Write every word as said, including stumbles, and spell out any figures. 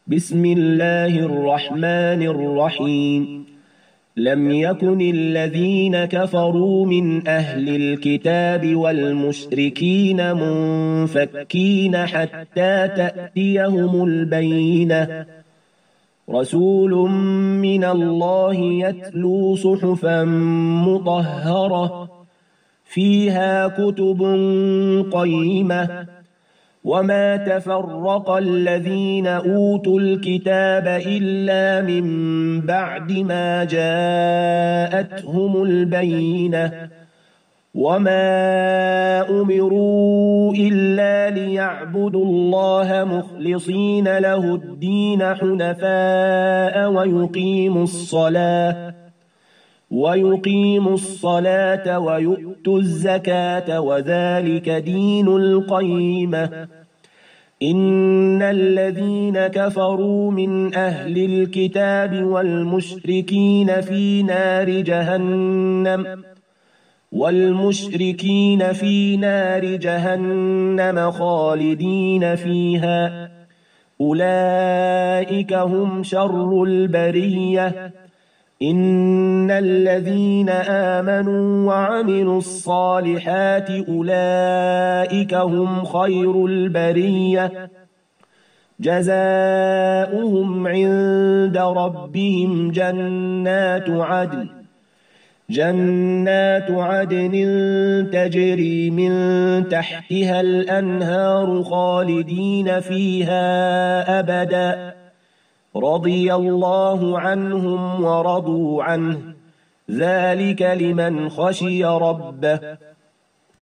بسم الله الرحمن الرحيم لم يكن الذين كفروا من أهل الكتاب والمشركين منفكين حتى تأتيهم البينة رسول من الله يتلو صحفا مطهرة فيها كتب قيمة وما تفرق الذين أوتوا الكتاب إلا من بعد ما جاءتهم البينة وما أمروا إلا ليعبدوا الله مخلصين له الدين حنفاء ويقيموا الصلاة ويقيموا الصلاة ويؤتوا الزكاة وذلك دين القيمة إن الذين كفروا من أهل الكتاب والمشركين في نار جهنم والمشركين في نار جهنم خالدين فيها أولئك هم شر البرية إن الذين آمنوا وعملوا الصالحات أولئك هم خير البرية جزاؤهم عند ربهم جنات عدن جنات عدن تجري من تحتها الأنهار خالدين فيها أبدا رضي الله عنهم ورضوا عنه ذلك لمن خشي ربه